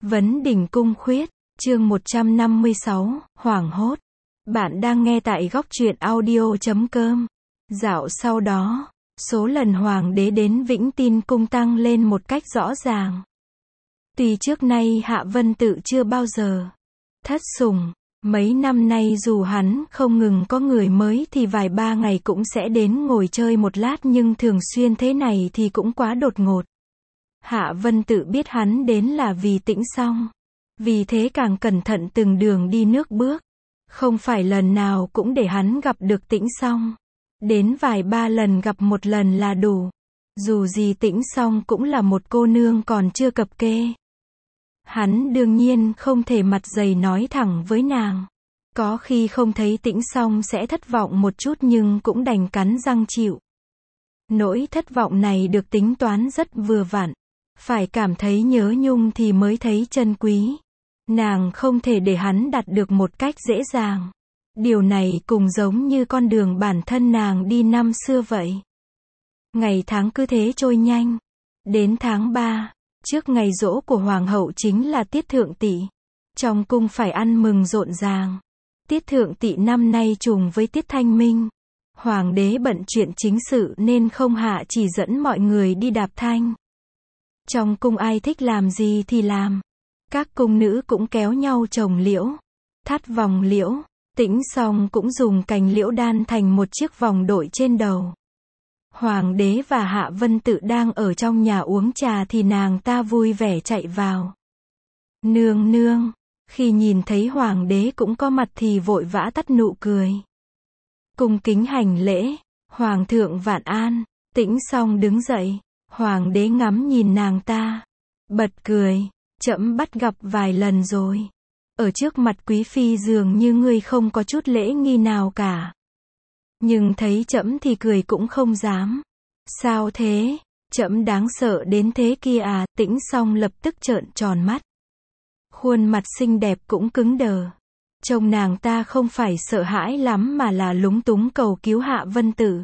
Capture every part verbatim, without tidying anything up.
Vấn đỉnh cung khuyết, chương một trăm năm mươi sáu, hoảng hốt. Bạn đang nghe tại góc truyện audio chấm com. Dạo sau đó, số lần hoàng đế đến Vĩnh Tin cung tăng lên một cách rõ ràng. Tuy trước nay Hạ Vân Tự chưa bao giờ thất sủng, mấy năm nay dù hắn không ngừng có người mới thì vài ba ngày cũng sẽ đến ngồi chơi một lát, nhưng thường xuyên thế này thì cũng quá đột ngột. Hạ Vân Tự biết hắn đến là vì Tĩnh Song, vì thế càng cẩn thận từng đường đi nước bước. Không phải lần nào cũng để hắn gặp được Tĩnh Song. Đến vài ba lần gặp một lần là đủ. Dù gì Tĩnh Song cũng là một cô nương còn chưa cập kê. Hắn đương nhiên không thể mặt dày nói thẳng với nàng. Có khi không thấy Tĩnh Song sẽ thất vọng một chút, nhưng cũng đành cắn răng chịu. Nỗi thất vọng này được tính toán rất vừa vặn. Phải cảm thấy nhớ nhung thì mới thấy chân quý. Nàng không thể để hắn đạt được một cách dễ dàng. Điều này cũng giống như con đường bản thân nàng đi năm xưa vậy. Ngày tháng cứ thế trôi nhanh. Đến tháng ba, trước ngày giỗ của hoàng hậu chính là tiết thượng tỵ. Trong cung phải ăn mừng rộn ràng. Tiết thượng tỵ năm nay trùng với tiết thanh minh. Hoàng đế bận chuyện chính sự nên không hạ chỉ dẫn mọi người đi đạp thanh. Trong cung ai thích làm gì thì làm. Các cung nữ cũng kéo nhau trồng liễu, thắt vòng liễu. Tĩnh Song cũng dùng cành liễu đan thành một chiếc vòng đội trên đầu. Hoàng đế và Hạ Vân Tự đang ở trong nhà uống trà thì nàng ta vui vẻ chạy vào. Nương nương, khi nhìn thấy hoàng đế cũng có mặt thì vội vã tắt nụ cười. Cung kính hành lễ, hoàng thượng vạn an. Tĩnh Song đứng dậy, hoàng đế ngắm nhìn nàng ta, bật cười, trẫm bắt gặp vài lần rồi. Ở trước mặt quý phi dường như ngươi không có chút lễ nghi nào cả. Nhưng thấy trẫm thì cười cũng không dám. Sao thế? Trẫm đáng sợ đến thế kia à? Tĩnh Song lập tức trợn tròn mắt. Khuôn mặt xinh đẹp cũng cứng đờ. Trông nàng ta không phải sợ hãi lắm mà là lúng túng cầu cứu Hạ Vân Tự.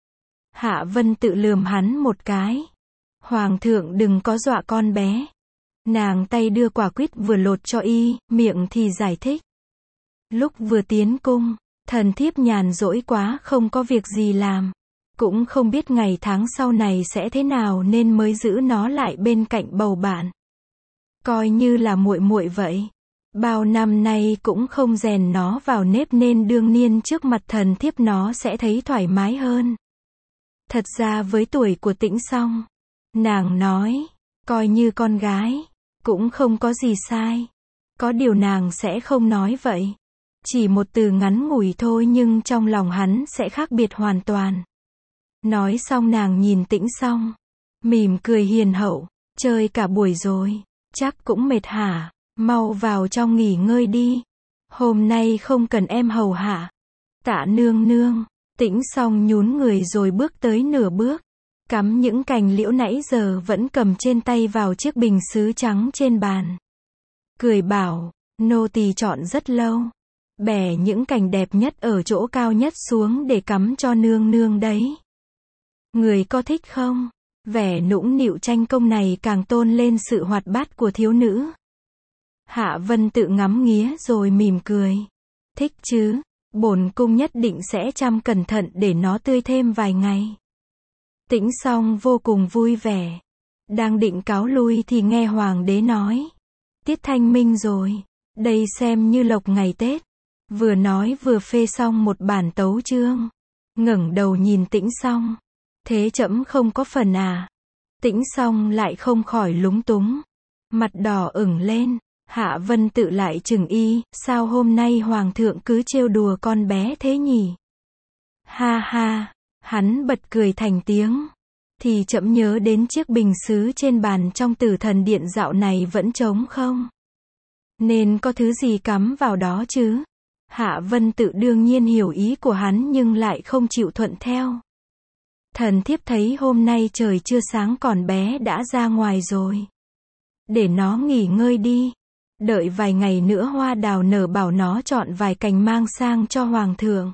Hạ Vân Tự lườm hắn một cái. Hoàng thượng đừng có dọa con bé. Nàng tay đưa quả quýt vừa lột cho y, miệng thì giải thích. Lúc vừa tiến cung, thần thiếp nhàn rỗi quá không có việc gì làm. Cũng không biết ngày tháng sau này sẽ thế nào nên mới giữ nó lại bên cạnh bầu bạn. Coi như là muội muội vậy. Bao năm nay cũng không rèn nó vào nếp nên đương nhiên trước mặt thần thiếp nó sẽ thấy thoải mái hơn. Thật ra với tuổi của Tĩnh Song, nàng nói, coi như con gái, cũng không có gì sai. Có điều nàng sẽ không nói vậy. Chỉ một từ ngắn ngủi thôi nhưng trong lòng hắn sẽ khác biệt hoàn toàn. Nói xong nàng nhìn Tĩnh Song, mỉm cười hiền hậu, chơi cả buổi rồi, chắc cũng mệt hả, mau vào trong nghỉ ngơi đi. Hôm nay không cần em hầu hạ. Tạ nương nương. Tĩnh Song nhún người rồi bước tới nửa bước. Cắm những cành liễu nãy giờ vẫn cầm trên tay vào chiếc bình sứ trắng trên bàn. Cười bảo, nô tỳ chọn rất lâu. Bẻ những cành đẹp nhất ở chỗ cao nhất xuống để cắm cho nương nương đấy. Người có thích không? Vẻ nũng nịu tranh công này càng tôn lên sự hoạt bát của thiếu nữ. Hạ Vân Tự ngắm nghía rồi mỉm cười. Thích chứ, bổn cung nhất định sẽ chăm cẩn thận để nó tươi thêm vài ngày. Tĩnh Song vô cùng vui vẻ. Đang định cáo lui thì nghe hoàng đế nói. Tiết thanh minh rồi. Đây xem như lộc ngày Tết. Vừa nói vừa phê xong một bản tấu chương. Ngẩng đầu nhìn Tĩnh Song. Thế trẫm không có phần à? Tĩnh Song lại không khỏi lúng túng. Mặt đỏ ửng lên. Hạ Vân Tự lại chừng y. Sao hôm nay hoàng thượng cứ trêu đùa con bé thế nhỉ? Ha ha. Hắn bật cười thành tiếng. Thì trẫm nhớ đến chiếc bình sứ trên bàn trong Tử Thần Điện dạo này vẫn trống không? Nên có thứ gì cắm vào đó chứ? Hạ Vân Tự đương nhiên hiểu ý của hắn nhưng lại không chịu thuận theo. Thần thiếp thấy hôm nay trời chưa sáng còn bé đã ra ngoài rồi. Để nó nghỉ ngơi đi. Đợi vài ngày nữa hoa đào nở bảo nó chọn vài cành mang sang cho hoàng thượng.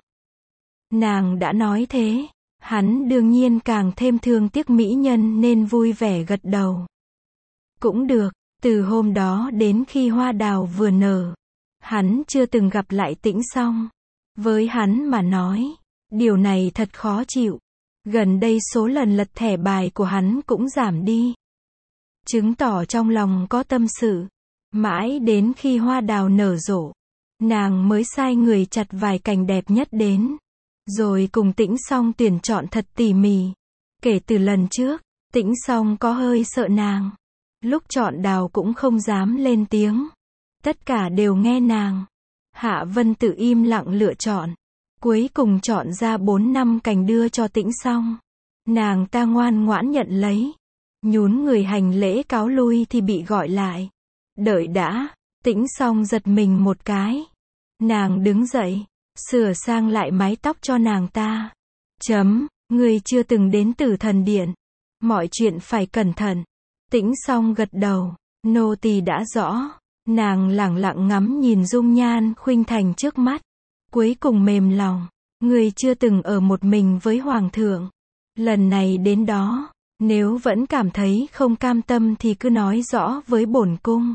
Nàng đã nói thế. Hắn đương nhiên càng thêm thương tiếc mỹ nhân nên vui vẻ gật đầu. Cũng được, Từ hôm đó đến khi hoa đào vừa nở, hắn chưa từng gặp lại Tĩnh Song. Với hắn mà nói, điều này thật khó chịu. Gần đây số lần lật thẻ bài của hắn cũng giảm đi, chứng tỏ trong lòng có tâm sự. Mãi đến khi hoa đào nở rộ, nàng mới sai người chặt vài cành đẹp nhất đến, rồi cùng Tĩnh Song tuyển chọn thật tỉ mỉ. Kể từ lần trước, Tĩnh Song có hơi sợ nàng. Lúc chọn đào cũng không dám lên tiếng. Tất cả đều nghe nàng. Hạ Vân tự im lặng lựa chọn. Cuối cùng chọn ra bốn năm cành đưa cho Tĩnh Song. Nàng ta ngoan ngoãn nhận lấy. Nhún người hành lễ cáo lui thì bị gọi lại. Đợi đã, Tĩnh Song giật mình một cái. Nàng đứng dậy, sửa sang lại mái tóc cho nàng ta. Chấm, người chưa từng đến Tử Thần Điện. Mọi chuyện phải cẩn thận. Tĩnh Song gật đầu, nô tỳ đã rõ. Nàng lẳng lặng ngắm nhìn dung nhan khuynh thành trước mắt. Cuối cùng mềm lòng, người chưa từng ở một mình với Hoàng thượng. Lần này đến đó, nếu vẫn cảm thấy không cam tâm thì cứ nói rõ với bổn cung.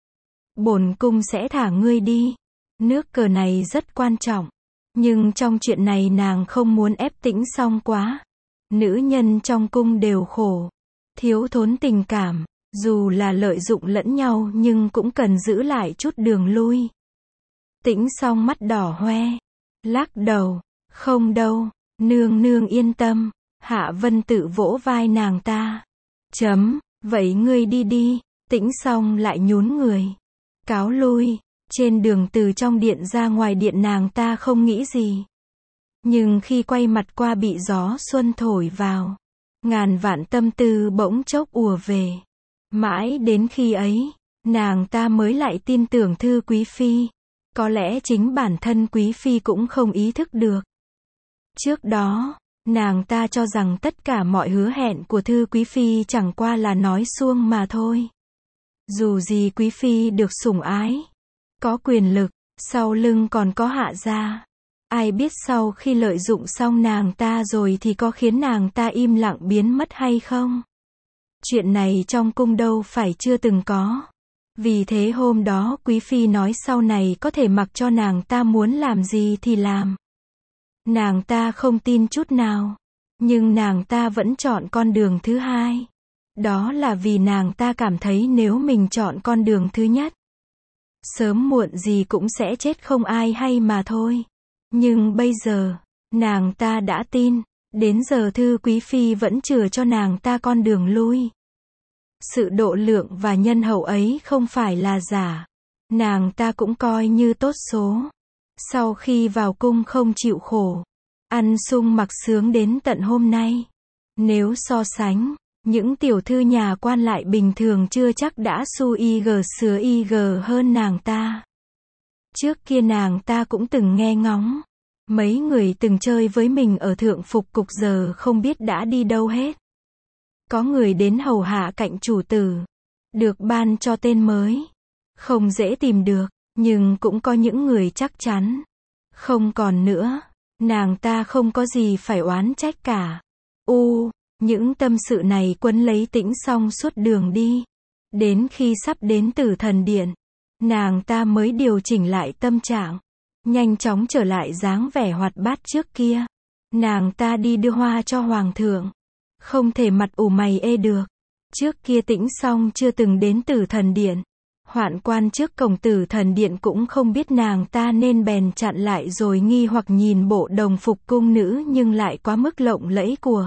Bổn cung sẽ thả ngươi đi. Nước cờ này rất quan trọng. Nhưng trong chuyện này nàng không muốn ép Tĩnh Song quá. Nữ nhân trong cung đều khổ, thiếu thốn tình cảm, dù là lợi dụng lẫn nhau nhưng cũng cần giữ lại chút đường lui. Tĩnh Song mắt đỏ hoe, lắc đầu, không đâu, nương nương yên tâm. Hạ Vân tự vỗ vai nàng ta. Chấm, vậy ngươi đi đi. Tĩnh Song lại nhún người, cáo lui. Trên đường từ trong điện ra ngoài điện nàng ta không nghĩ gì. Nhưng khi quay mặt qua bị gió xuân thổi vào, ngàn vạn tâm tư bỗng chốc ùa về. Mãi đến khi ấy, nàng ta mới lại tin tưởng Thư Quý Phi. Có lẽ chính bản thân Quý Phi cũng không ý thức được. Trước đó, nàng ta cho rằng tất cả mọi hứa hẹn của Thư Quý Phi chẳng qua là nói suông mà thôi. Dù gì Quý Phi được sủng ái, có quyền lực, sau lưng còn có Hạ gia. Ai biết sau khi lợi dụng xong nàng ta rồi thì có khiến nàng ta im lặng biến mất hay không? Chuyện này trong cung đâu phải chưa từng có. Vì thế hôm đó Quý Phi nói sau này có thể mặc cho nàng ta muốn làm gì thì làm. Nàng ta không tin chút nào. Nhưng nàng ta vẫn chọn con đường thứ hai. Đó là vì nàng ta cảm thấy nếu mình chọn con đường thứ nhất, sớm muộn gì cũng sẽ chết không ai hay mà thôi. Nhưng bây giờ, nàng ta đã tin, đến giờ Thư Quý Phi vẫn chừa cho nàng ta con đường lui. Sự độ lượng và nhân hậu ấy không phải là giả. Nàng ta cũng coi như tốt số. Sau khi vào cung không chịu khổ, ăn sung mặc sướng đến tận hôm nay. Nếu so sánh, những tiểu thư nhà quan lại bình thường chưa chắc đã su y gờ sứa y gờ hơn nàng ta. Trước kia nàng ta cũng từng nghe ngóng. Mấy người từng chơi với mình ở thượng phục cục giờ không biết đã đi đâu hết. Có người đến hầu hạ cạnh chủ tử, được ban cho tên mới. Không dễ tìm được, nhưng cũng có những người chắc chắn. Không còn nữa, nàng ta không có gì phải oán trách cả. U, những tâm sự này quấn lấy Tĩnh Song suốt đường đi. Đến khi sắp đến Tử Thần Điện, nàng ta mới điều chỉnh lại tâm trạng. Nhanh chóng trở lại dáng vẻ hoạt bát trước kia. Nàng ta đi đưa hoa cho Hoàng thượng. Không thể mặt ủ mày ê được. Trước kia Tĩnh Song chưa từng đến Tử Thần Điện. Hoạn quan trước cổng Tử Thần Điện cũng không biết nàng ta nên bèn chặn lại rồi nghi hoặc nhìn bộ đồng phục cung nữ nhưng lại quá mức lộng lẫy của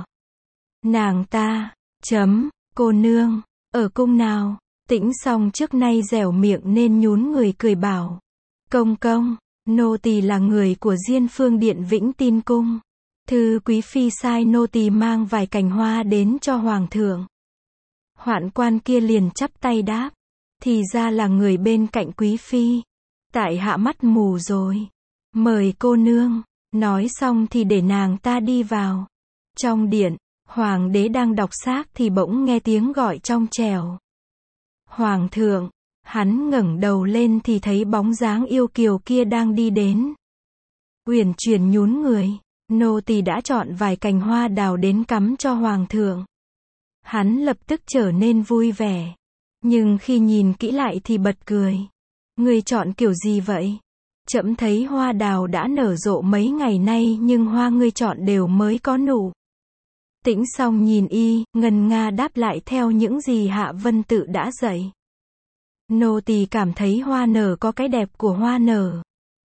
nàng ta. Chấm, cô nương, ở cung nào? Tĩnh Song trước nay dẻo miệng nên nhún người cười bảo. Công công, nô tỳ là người của Diên Phương Điện Vĩnh Tin Cung. Thư Quý Phi sai nô tỳ mang vài cành hoa đến cho Hoàng thượng. Hoạn quan kia liền chắp tay đáp. Thì ra là người bên cạnh Quý Phi. Tại hạ mắt mù rồi. Mời cô nương. Nói xong thì để nàng ta đi vào. Trong điện, Hoàng đế đang đọc xác thì bỗng nghe tiếng gọi trong trẻo. Hoàng thượng. Hắn ngẩng đầu lên thì thấy bóng dáng yêu kiều kia đang đi đến. Uyển chuyển nhún người. Nô tỳ đã chọn vài cành hoa đào đến cắm cho Hoàng thượng. Hắn lập tức trở nên vui vẻ. Nhưng khi nhìn kỹ lại thì bật cười. Ngươi chọn kiểu gì vậy? Trẫm thấy hoa đào đã nở rộ mấy ngày nay nhưng hoa ngươi chọn đều mới có nụ. Tĩnh Song nhìn y, ngần nga đáp lại theo những gì Hạ Vân Tự đã dạy. Nô tỳ cảm thấy hoa nở có cái đẹp của hoa nở.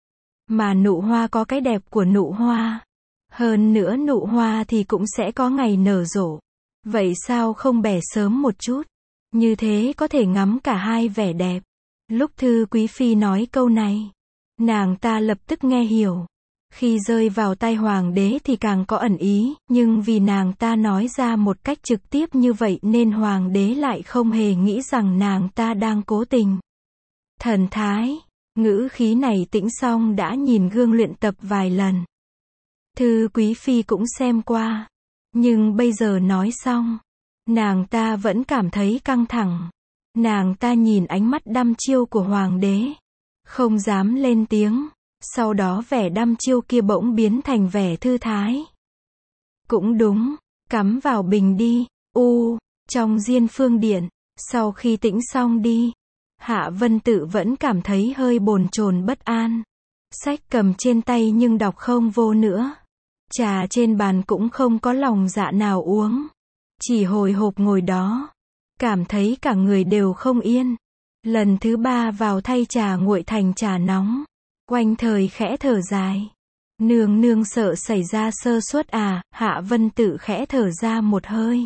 Mà nụ hoa có cái đẹp của nụ hoa. Hơn nữa nụ hoa thì cũng sẽ có ngày nở rộ. Vậy sao không bẻ sớm một chút? Như thế có thể ngắm cả hai vẻ đẹp. Lúc Thư Quý Phi nói câu này, nàng ta lập tức nghe hiểu. Khi rơi vào tay hoàng đế thì càng có ẩn ý, nhưng vì nàng ta nói ra một cách trực tiếp như vậy nên hoàng đế lại không hề nghĩ rằng nàng ta đang cố tình. Thần thái, ngữ khí này Tĩnh Song đã nhìn gương luyện tập vài lần. Thư Quý Phi cũng xem qua. Nhưng bây giờ nói xong, nàng ta vẫn cảm thấy căng thẳng. Nàng ta nhìn ánh mắt đăm chiêu của hoàng đế, không dám lên tiếng. Sau đó vẻ đăm chiêu kia bỗng biến thành vẻ thư thái. Cũng đúng, cắm vào bình đi. U, trong Diên Phương Điện, sau khi Tĩnh Song đi, Hạ Vân Tự vẫn cảm thấy hơi bồn chồn bất an. Sách cầm trên tay nhưng đọc không vô nữa. Trà trên bàn cũng không có lòng dạ nào uống. Chỉ hồi hộp ngồi đó. Cảm thấy cả người đều không yên. Lần thứ ba vào thay trà nguội thành trà nóng. Quanh thời khẽ thở dài. Nương nương sợ xảy ra sơ suất à? Hạ Vân Tự khẽ thở ra một hơi.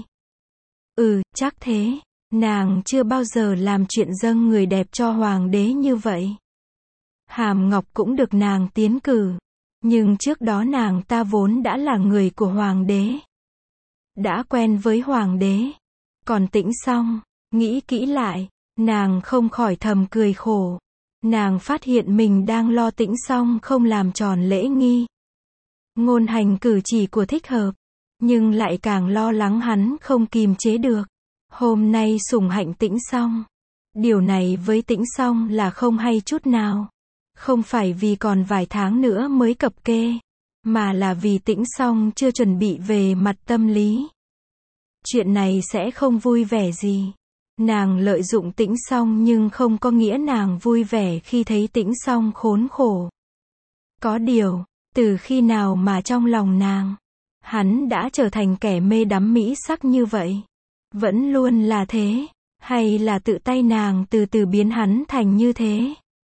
Ừ, chắc thế. Nàng chưa bao giờ làm chuyện dâng người đẹp cho hoàng đế như vậy. Hàm Ngọc cũng được nàng tiến cử. Nhưng trước đó nàng ta vốn đã là người của hoàng đế. Đã quen với hoàng đế. Còn Tĩnh Song, nghĩ kỹ lại, nàng không khỏi thầm cười khổ. Nàng phát hiện mình đang lo Tĩnh Song không làm tròn lễ nghi. Ngôn hành cử chỉ của thích hợp. Nhưng lại càng lo lắng hắn không kìm chế được. Hôm nay sủng hạnh Tĩnh Song. Điều này với Tĩnh Song là không hay chút nào. Không phải vì còn vài tháng nữa mới cập kê. Mà là vì Tĩnh Song chưa chuẩn bị về mặt tâm lý. Chuyện này sẽ không vui vẻ gì. Nàng lợi dụng Tĩnh Song nhưng không có nghĩa nàng vui vẻ khi thấy Tĩnh Song khốn khổ. Có điều, từ khi nào mà trong lòng nàng, hắn đã trở thành kẻ mê đắm mỹ sắc như vậy? Vẫn luôn là thế? Hay là tự tay nàng từ từ biến hắn thành như thế?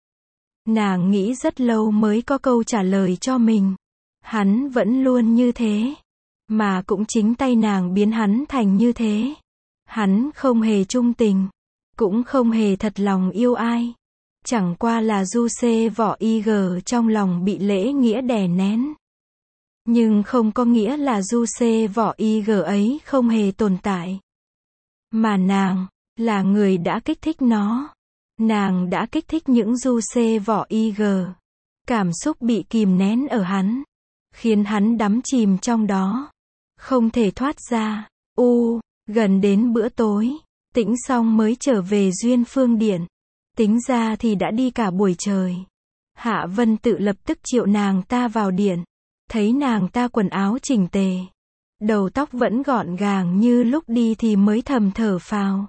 Nàng nghĩ rất lâu mới có câu trả lời cho mình. Hắn vẫn luôn như thế. Mà cũng chính tay nàng biến hắn thành như thế. Hắn không hề trung tình. Cũng không hề thật lòng yêu ai. Chẳng qua là du xê vỏ y gờ trong lòng bị lễ nghĩa đè nén. Nhưng không có nghĩa là du xê vỏ y gờ ấy không hề tồn tại. Mà nàng, là người đã kích thích nó. Nàng đã kích thích những du xê vỏ y gờ. Cảm xúc bị kìm nén ở hắn. Khiến hắn đắm chìm trong đó. Không thể thoát ra. U, gần đến bữa tối. Tĩnh Song mới trở về Duyên Phương Điện. Tính ra thì đã đi cả buổi trời. Hạ Vân Tự lập tức triệu nàng ta vào điện. Thấy nàng ta quần áo chỉnh tề. Đầu tóc vẫn gọn gàng như lúc đi thì mới thầm thở phào.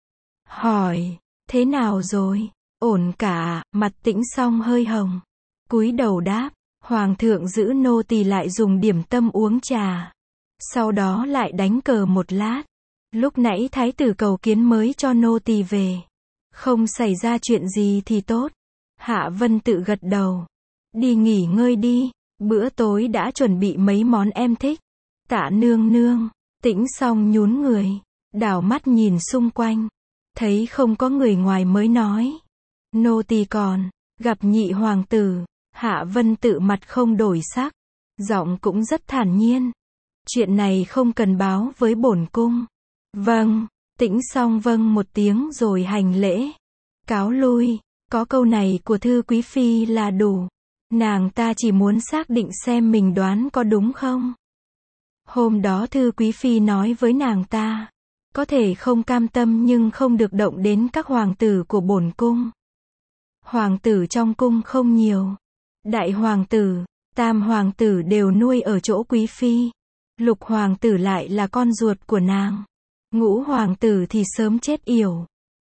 Hỏi, thế nào rồi? Ổn cả, mặt Tĩnh Song hơi hồng. Cúi đầu đáp, hoàng thượng giữ nô tỳ lại dùng điểm tâm uống trà. Sau đó lại đánh cờ một lát. Lúc nãy thái tử cầu kiến mới cho nô tỳ về. Không xảy ra chuyện gì thì tốt. Hạ Vân Tự gật đầu. Đi nghỉ ngơi đi. Bữa tối đã chuẩn bị mấy món em thích. Tạ nương nương. Tĩnh Song nhún người. Đảo mắt nhìn xung quanh. Thấy không có người ngoài mới nói. Nô tỳ còn gặp nhị hoàng tử. Hạ Vân Tự mặt không đổi sắc. Giọng cũng rất thản nhiên. Chuyện này không cần báo với bổn cung. Vâng. Tĩnh Song vâng một tiếng rồi hành lễ. Cáo lui. Có câu này của Thư Quý Phi là đủ. Nàng ta chỉ muốn xác định xem mình đoán có đúng không. Hôm đó Thư Quý Phi nói với nàng ta. Có thể không cam tâm nhưng không được động đến các hoàng tử của bổn cung. Hoàng tử trong cung không nhiều. Đại hoàng tử, tam hoàng tử đều nuôi ở chỗ Quý Phi. Lục hoàng tử lại là con ruột của nàng. Ngũ hoàng tử thì sớm chết yểu.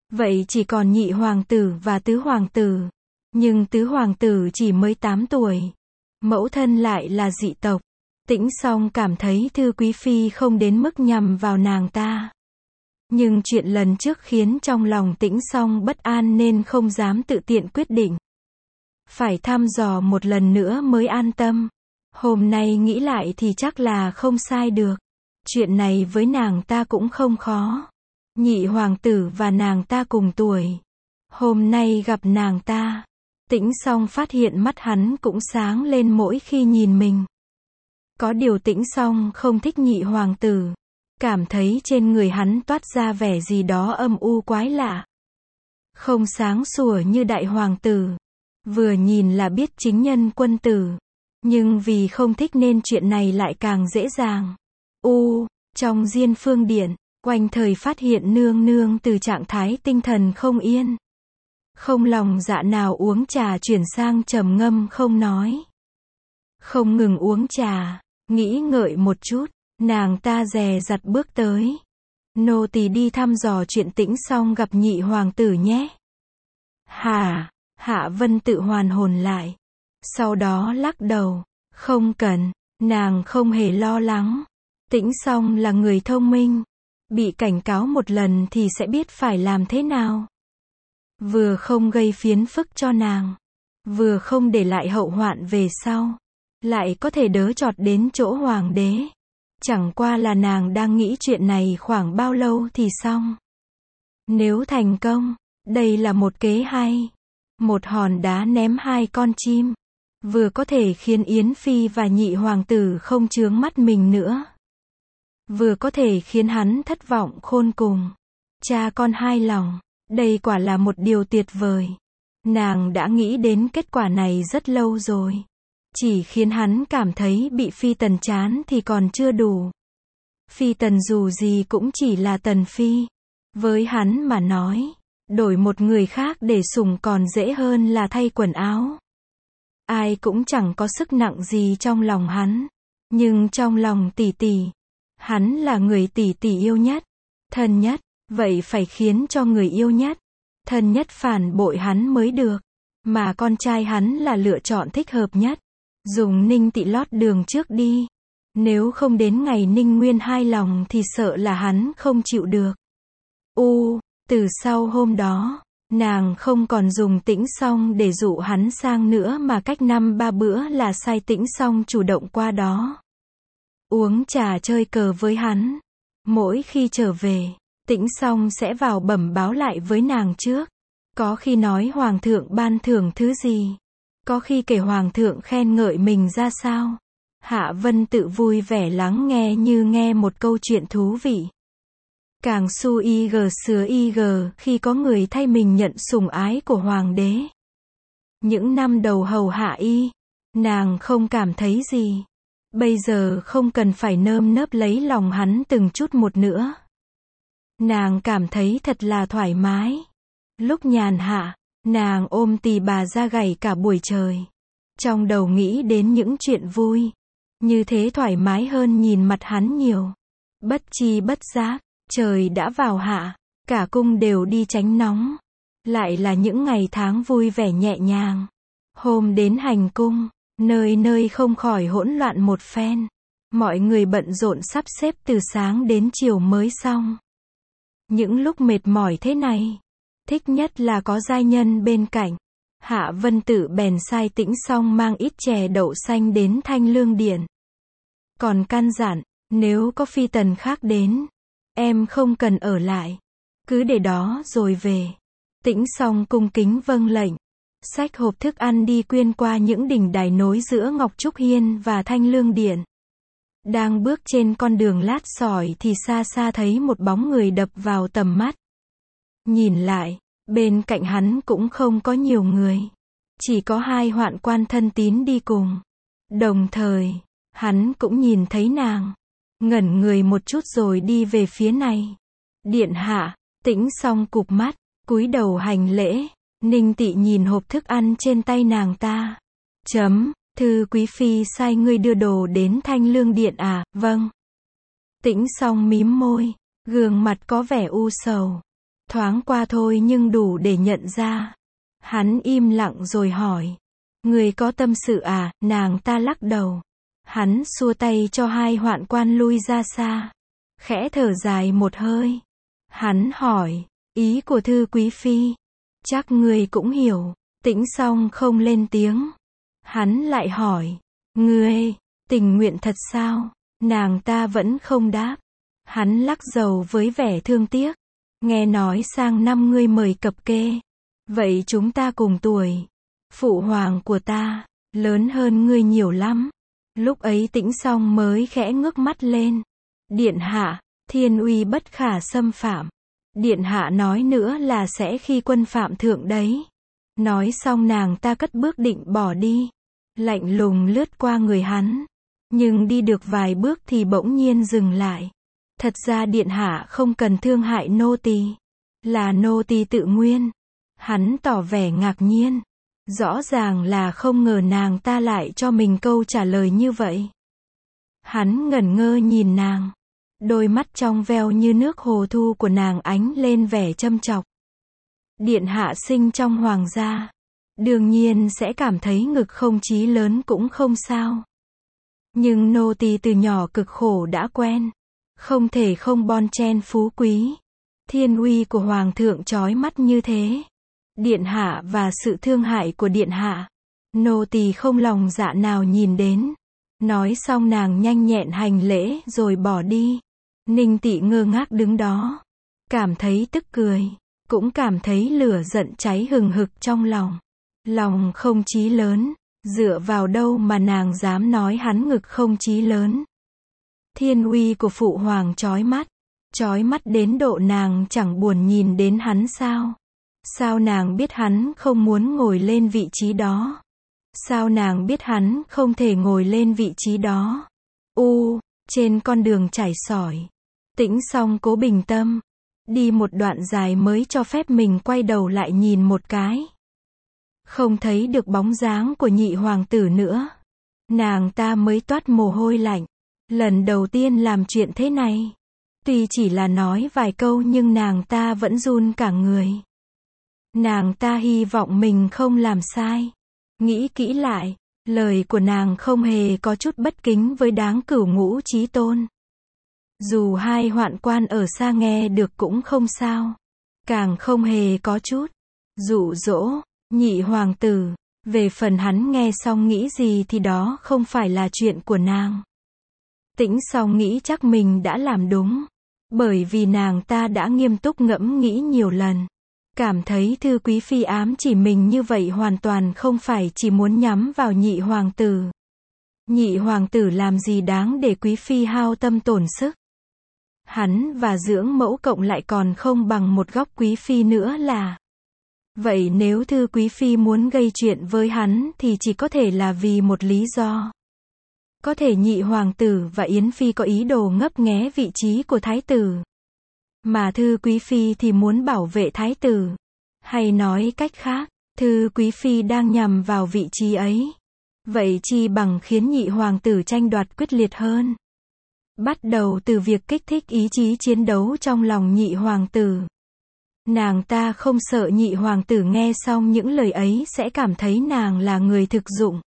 Vậy chỉ còn nhị hoàng tử và tứ hoàng tử. Nhưng tứ hoàng tử chỉ mới tám tuổi. Mẫu thân lại là dị tộc. Tĩnh Song cảm thấy Thư Quý Phi không đến mức nhằm vào nàng ta. Nhưng chuyện lần trước khiến trong lòng Tĩnh Song bất an nên không dám tự tiện quyết định. Phải thăm dò một lần nữa mới an tâm. Hôm nay nghĩ lại thì chắc là không sai được. Chuyện này với nàng ta cũng không khó. Nhị hoàng tử và nàng ta cùng tuổi. Hôm nay gặp nàng ta, Tĩnh Song phát hiện mắt hắn cũng sáng lên mỗi khi nhìn mình. Có điều Tĩnh Song không thích nhị hoàng tử. Cảm thấy trên người hắn toát ra vẻ gì đó âm u quái lạ. Không sáng sủa như đại hoàng tử. Vừa nhìn là biết chính nhân quân tử. Nhưng vì không thích nên chuyện này lại càng dễ dàng. U, trong Diên Phương Điện, quanh thời phát hiện nương nương từ trạng thái tinh thần không yên. Không lòng dạ nào uống trà chuyển sang trầm ngâm không nói. Không ngừng uống trà, nghĩ ngợi một chút, nàng ta dè dặt bước tới. Nô tỳ đi thăm dò chuyện Tĩnh Song gặp nhị hoàng tử nhé. Hả? Hạ Vân tự hoàn hồn lại. Sau đó lắc đầu. Không cần, nàng không hề lo lắng. Tĩnh Song là người thông minh. Bị cảnh cáo một lần thì sẽ biết phải làm thế nào. Vừa không gây phiền phức cho nàng. Vừa không để lại hậu hoạn về sau. Lại có thể đỡ chọt đến chỗ hoàng đế. Chẳng qua là nàng đang nghĩ chuyện này khoảng bao lâu thì xong. Nếu thành công, đây là một kế hay. Một hòn đá ném hai con chim. Vừa có thể khiến Yến Phi và nhị hoàng tử không chướng mắt mình nữa. Vừa có thể khiến hắn thất vọng khôn cùng. Cha con hai lòng. Đây quả là một điều tuyệt vời. Nàng đã nghĩ đến kết quả này rất lâu rồi. Chỉ khiến hắn cảm thấy bị Phi Tần chán thì còn chưa đủ. Phi Tần dù gì cũng chỉ là Tần Phi. Với hắn mà nói, đổi một người khác để sủng còn dễ hơn là thay quần áo. Ai cũng chẳng có sức nặng gì trong lòng hắn. Nhưng trong lòng tỷ tỷ, hắn là người tỷ tỷ yêu nhất, thân nhất, vậy phải khiến cho người yêu nhất, thân nhất phản bội hắn mới được. Mà con trai hắn là lựa chọn thích hợp nhất. Dùng Ninh Tị lót đường trước đi. Nếu không đến ngày Ninh Nguyên hai lòng thì sợ là hắn không chịu được. U, từ sau hôm đó, nàng không còn dùng Tĩnh Song để dụ hắn sang nữa mà cách năm ba bữa là sai Tĩnh Song chủ động qua đó. Uống trà chơi cờ với hắn. Mỗi khi trở về, Tĩnh Song sẽ vào bẩm báo lại với nàng trước. Có khi nói hoàng thượng ban thưởng thứ gì. Có khi kể hoàng thượng khen ngợi mình ra sao. Hạ Vân tự vui vẻ lắng nghe như nghe một câu chuyện thú vị. Càng su y gờ sứa y gờ khi có người thay mình nhận sủng ái của hoàng đế. Những năm đầu hầu hạ y, nàng không cảm thấy gì. Bây giờ không cần phải nơm nớp lấy lòng hắn từng chút một nữa. Nàng cảm thấy thật là thoải mái. Lúc nhàn hạ, nàng ôm tỳ bà ra gảy cả buổi trời. Trong đầu nghĩ đến những chuyện vui. Như thế thoải mái hơn nhìn mặt hắn nhiều. Bất chi bất giác, trời đã vào hạ. Cả cung đều đi tránh nóng. Lại là những ngày tháng vui vẻ nhẹ nhàng. Hôm đến hành cung, nơi nơi không khỏi hỗn loạn một phen. Mọi người bận rộn sắp xếp từ sáng đến chiều mới xong. Những lúc mệt mỏi thế này, thích nhất là có giai nhân bên cạnh. Hạ Vân Tự bèn sai Tĩnh Song mang ít chè đậu xanh đến Thanh Lương Điện. Còn căn dặn, nếu có phi tần khác đến, em không cần ở lại. Cứ để đó rồi về. Tĩnh Song cung kính vâng lệnh. Xách hộp thức ăn đi quyên qua những đỉnh đài nối giữa Ngọc Trúc Hiên và Thanh Lương Điện. Đang bước trên con đường lát sỏi thì xa xa thấy một bóng người đập vào tầm mắt. Nhìn lại, bên cạnh hắn cũng không có nhiều người. Chỉ có hai hoạn quan thân tín đi cùng. Đồng thời, hắn cũng nhìn thấy nàng. Ngẩn người một chút rồi đi về phía này. Điện hạ, Tĩnh Song cụp mắt, cúi đầu hành lễ. Ninh Tị nhìn hộp thức ăn trên tay nàng ta. Chấm, Thư Quý Phi sai ngươi đưa đồ đến Thanh Lương Điện à, vâng. Tĩnh Song mím môi, gương mặt có vẻ u sầu. thoáng qua thôi nhưng đủ để nhận ra. Hắn im lặng rồi hỏi. Người có tâm sự à? Nàng ta lắc đầu. Hắn xua tay cho hai hoạn quan lui ra xa. Khẽ thở dài một hơi. Hắn hỏi. Ý của thư quý phi. Chắc ngươi cũng hiểu. Tĩnh xong không lên tiếng. Hắn lại hỏi. Ngươi, tình nguyện thật sao? Nàng ta vẫn không đáp. Hắn lắc đầu với vẻ thương tiếc. Nghe nói sang năm ngươi mời cập kê. Vậy chúng ta cùng tuổi. Phụ hoàng của ta, lớn hơn ngươi nhiều lắm. Lúc ấy Tĩnh xong mới khẽ ngước mắt lên. Điện hạ, thiên uy bất khả xâm phạm. Điện hạ nói nữa là sẽ khi quân phạm thượng đấy. Nói xong nàng ta cất bước định bỏ đi. Lạnh lùng lướt qua người hắn. Nhưng đi được vài bước thì bỗng nhiên dừng lại. Thật ra điện hạ không cần thương hại nô tỳ. Là nô tỳ tự nguyên. Hắn tỏ vẻ ngạc nhiên. Rõ ràng là không ngờ nàng ta lại cho mình câu trả lời như vậy. Hắn ngẩn ngơ nhìn nàng. Đôi mắt trong veo như nước hồ thu của nàng ánh lên vẻ châm chọc. Điện hạ sinh trong hoàng gia. Đương nhiên sẽ cảm thấy ngực không chí lớn cũng không sao. Nhưng nô tỳ từ nhỏ cực khổ đã quen. Không thể không bon chen phú quý. Thiên uy của hoàng thượng chói mắt như thế. Điện hạ và sự thương hại của điện hạ. Nô tỳ không lòng dạ nào nhìn đến. Nói xong nàng nhanh nhẹn hành lễ rồi bỏ đi. Ninh Tỵ ngơ ngác đứng đó. Cảm thấy tức cười. Cũng cảm thấy lửa giận cháy hừng hực trong lòng. Lòng không chí lớn. Dựa vào đâu mà nàng dám nói hắn ngực không chí lớn. Thiên uy của phụ hoàng chói mắt. Chói mắt đến độ nàng chẳng buồn nhìn đến hắn sao? Sao nàng biết hắn không muốn ngồi lên vị trí đó? Sao nàng biết hắn không thể ngồi lên vị trí đó? U, trên con đường trải sỏi. Tĩnh xong cố bình tâm. Đi một đoạn dài mới cho phép mình quay đầu lại nhìn một cái. Không thấy được bóng dáng của nhị hoàng tử nữa. Nàng ta mới toát mồ hôi lạnh. Lần đầu tiên làm chuyện thế này. Tuy chỉ là nói vài câu nhưng nàng ta vẫn run cả người. Nàng ta hy vọng mình không làm sai. Nghĩ kỹ lại, lời của nàng không hề có chút bất kính với đáng cửu ngũ chí tôn. Dù hai hoạn quan ở xa nghe được cũng không sao. Càng không hề có chút dụ dỗ, nhị hoàng tử. Về phần hắn nghe xong nghĩ gì thì đó không phải là chuyện của nàng. Tĩnh xong nghĩ chắc mình đã làm đúng. Bởi vì nàng ta đã nghiêm túc ngẫm nghĩ nhiều lần. Cảm thấy thư quý phi ám chỉ mình như vậy hoàn toàn không phải chỉ muốn nhắm vào nhị hoàng tử. Nhị hoàng tử làm gì đáng để quý phi hao tâm tổn sức. Hắn và dưỡng mẫu cộng lại còn không bằng một góc quý phi nữa là. Vậy nếu thư quý phi muốn gây chuyện với hắn thì chỉ có thể là vì một lý do. Có thể nhị hoàng tử và Yến Phi có ý đồ ngấp nghé vị trí của thái tử. Mà thư quý phi thì muốn bảo vệ thái tử. Hay nói cách khác, thư quý phi đang nhằm vào vị trí ấy. Vậy chi bằng khiến nhị hoàng tử tranh đoạt quyết liệt hơn. Bắt đầu từ việc kích thích ý chí chiến đấu trong lòng nhị hoàng tử. Nàng ta không sợ nhị hoàng tử nghe xong những lời ấy sẽ cảm thấy nàng là người thực dụng.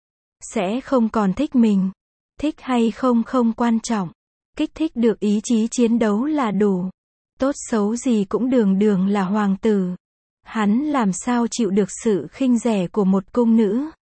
Sẽ không còn thích mình. Thích hay không không quan trọng. Kích thích được ý chí chiến đấu là đủ. Tốt xấu gì cũng đường đường là hoàng tử. Hắn làm sao chịu được sự khinh rẻ của một cung nữ.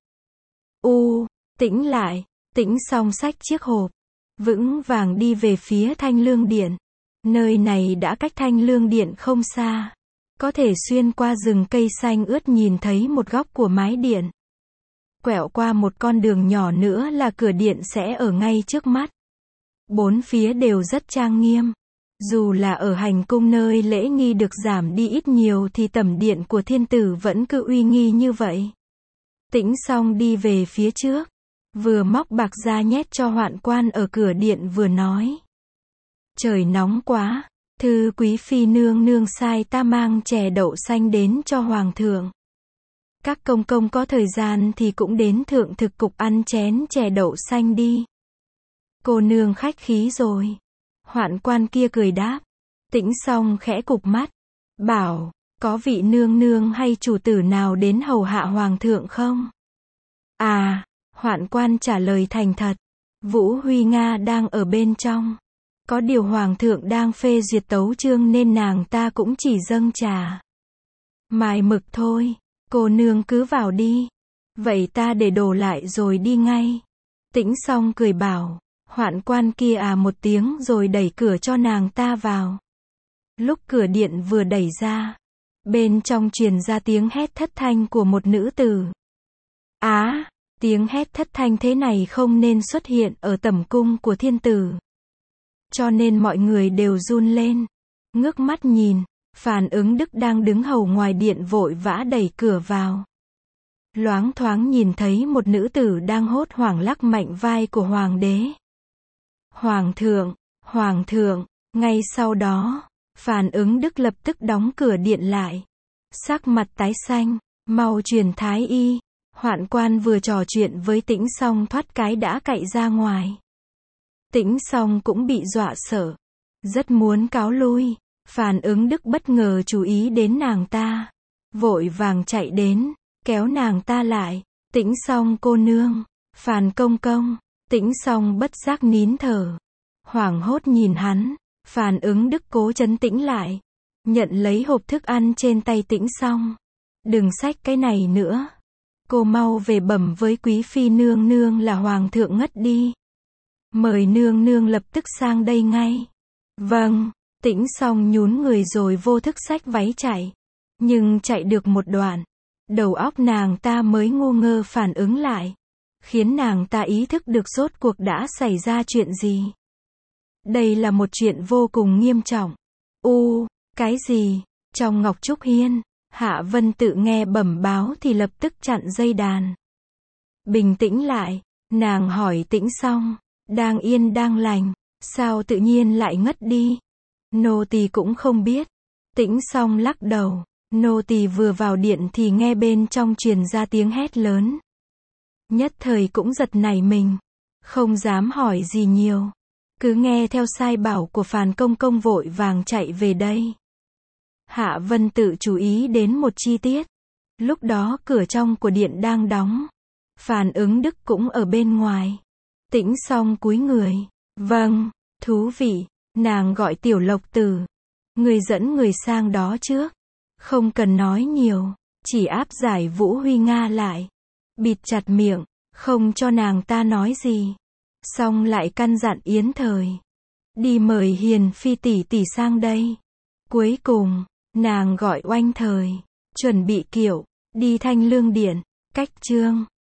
U, tĩnh lại, tĩnh xong xách chiếc hộp. Vững vàng đi về phía Thanh Lương Điện. Nơi này đã cách Thanh Lương Điện không xa. Có thể xuyên qua rừng cây xanh ướt nhìn thấy một góc của mái điện. Quẹo qua một con đường nhỏ nữa là cửa điện sẽ ở ngay trước mắt. Bốn phía đều rất trang nghiêm. Dù là ở hành cung nơi lễ nghi được giảm đi ít nhiều thì tẩm điện của thiên tử vẫn cứ uy nghi như vậy. Tĩnh xong đi về phía trước. Vừa móc bạc ra nhét cho hoạn quan ở cửa điện vừa nói. Trời nóng quá. Thư quý phi nương nương sai ta mang chè đậu xanh đến cho hoàng thượng. Các công công có thời gian thì cũng đến thượng thực cục ăn chén chè đậu xanh đi. Cô nương khách khí rồi. Hoạn quan kia cười đáp. Tĩnh xong khẽ cụp mắt. bảo, có vị nương nương hay chủ tử nào đến hầu hạ hoàng thượng không? À, hoạn quan trả lời thành thật. Vũ Huy Nga đang ở bên trong. Có điều hoàng thượng đang phê duyệt tấu chương nên nàng ta cũng chỉ dâng trà mài mực thôi. Cô nương cứ vào đi. Vậy ta để đồ lại rồi đi ngay. Tĩnh Song cười bảo. Hoạn quan kia à một tiếng rồi đẩy cửa cho nàng ta vào. Lúc cửa điện vừa đẩy ra, bên trong truyền ra tiếng hét thất thanh của một nữ tử. Á, à, tiếng hét thất thanh thế này không nên xuất hiện ở tẩm cung của thiên tử. Cho nên mọi người đều run lên, ngước mắt nhìn, Phàn Ứng Đức đang đứng hầu ngoài điện vội vã đẩy cửa vào. Loáng thoáng nhìn thấy một nữ tử đang hốt hoảng lắc mạnh vai của hoàng đế. Hoàng thượng, hoàng thượng, ngay sau đó, Phàn Ứng Đức lập tức đóng cửa điện lại. Sắc mặt tái xanh, mau truyền thái y. Hoạn quan vừa trò chuyện với Tĩnh Song thoát cái đã cậy ra ngoài. Tĩnh Song cũng bị dọa sợ, rất muốn cáo lui. Phàn Ứng Đức bất ngờ chú ý đến nàng ta, vội vàng chạy đến, kéo nàng ta lại. Tĩnh Song cô nương, Phàn công công. Tĩnh Song bất giác nín thở, hoảng hốt nhìn hắn. Phàn Ứng Đức cố trấn tĩnh lại, nhận lấy hộp thức ăn trên tay Tĩnh Song. Đừng xách cái này nữa. Cô mau về bẩm với quý phi nương nương là hoàng thượng ngất đi. Mời nương nương lập tức sang đây ngay. Vâng. Tĩnh Song nhún người rồi vô thức xách váy chạy. Nhưng chạy được một đoạn, đầu óc nàng ta mới ngu ngơ phản ứng lại, khiến nàng ta ý thức được rốt cuộc đã xảy ra chuyện gì. Đây là một chuyện vô cùng nghiêm trọng. U, cái gì? Trong Ngọc Trúc Hiên, Hạ Vân Tự nghe bẩm báo thì lập tức chặn dây đàn. Bình tĩnh lại, nàng hỏi Tĩnh Song, đang yên đang lành, sao tự nhiên lại ngất đi? Nô tỳ cũng không biết. Tĩnh Song lắc đầu, nô tỳ vừa vào điện thì nghe bên trong truyền ra tiếng hét lớn. Nhất thời cũng giật nảy mình, không dám hỏi gì nhiều, cứ nghe theo sai bảo của Phàn công công vội vàng chạy về đây. Hạ Vân Tự chú ý đến một chi tiết. Lúc đó cửa trong của điện đang đóng. Phàn Ứng Đức cũng ở bên ngoài. Tĩnh Song cúi người. Vâng, thú vị. Nàng gọi Tiểu Lộc Tử. Người dẫn người sang đó trước. Không cần nói nhiều, chỉ áp giải Vũ Huy Nga lại. Bịt chặt miệng, không cho nàng ta nói gì. Xong lại căn dặn Yến Thời. Đi mời Hiền Phi tỷ tỷ sang đây. Cuối cùng, nàng gọi Oanh Thời, chuẩn bị kiệu, đi Thanh Lương Điện, cách chương.